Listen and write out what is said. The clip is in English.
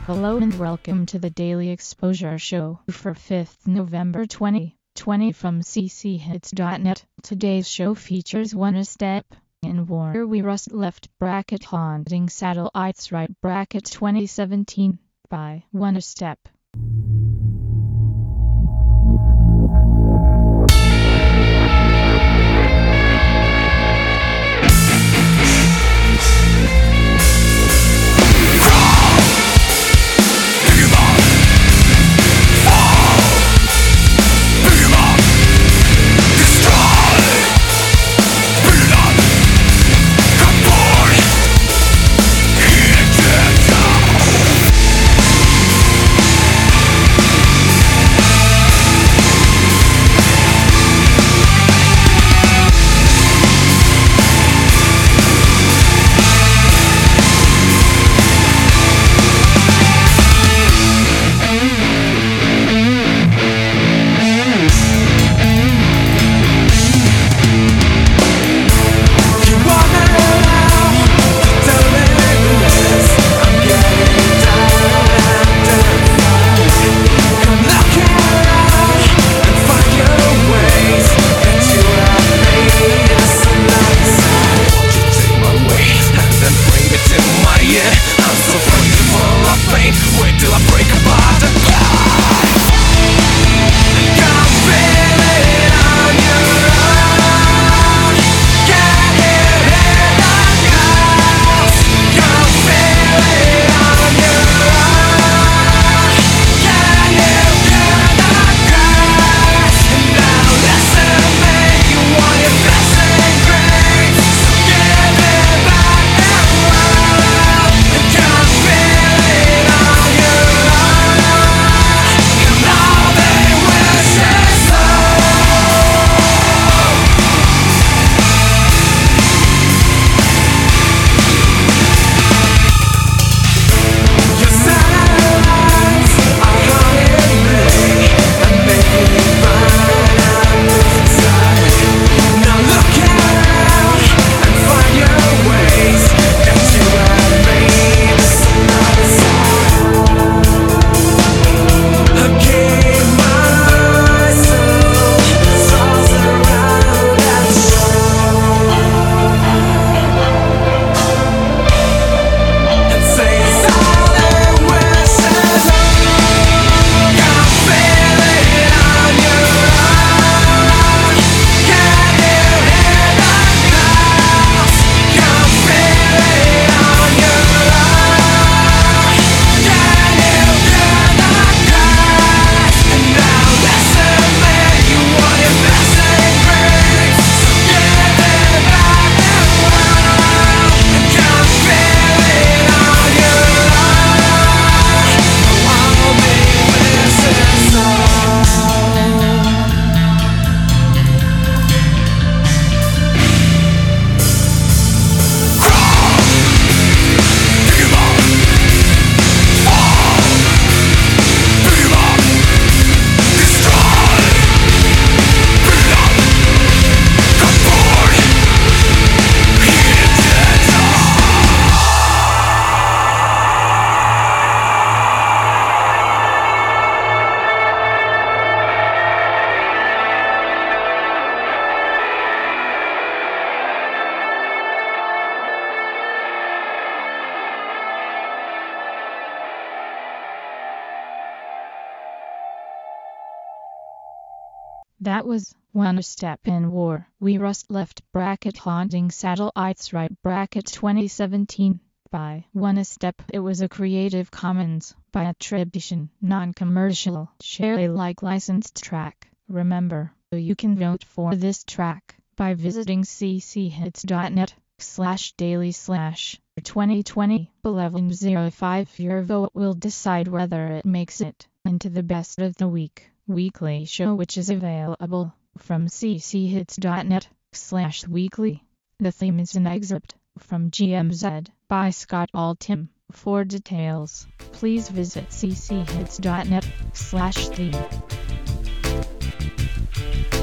Hello and welcome to the Daily Exposure Show for 5th November 2020 from cchits.net. Today's show features One Step in War We Rust Left bracket Haunting Satellites Right bracket 2017 by One Step. That was One Step in War We Rust Left bracket Haunting Satellites Right bracket 2017 by One Step. It was a Creative Commons by attribution, non-commercial, share Alike licensed track. Remember, you can vote for this track by visiting cchits.net/daily/2020 1105. Your vote will decide whether it makes it into the best of the week weekly show, which is available from cchits.net/weekly. The theme is an excerpt from GMZ by Scott Altham. For details, please visit cchits.net/theme.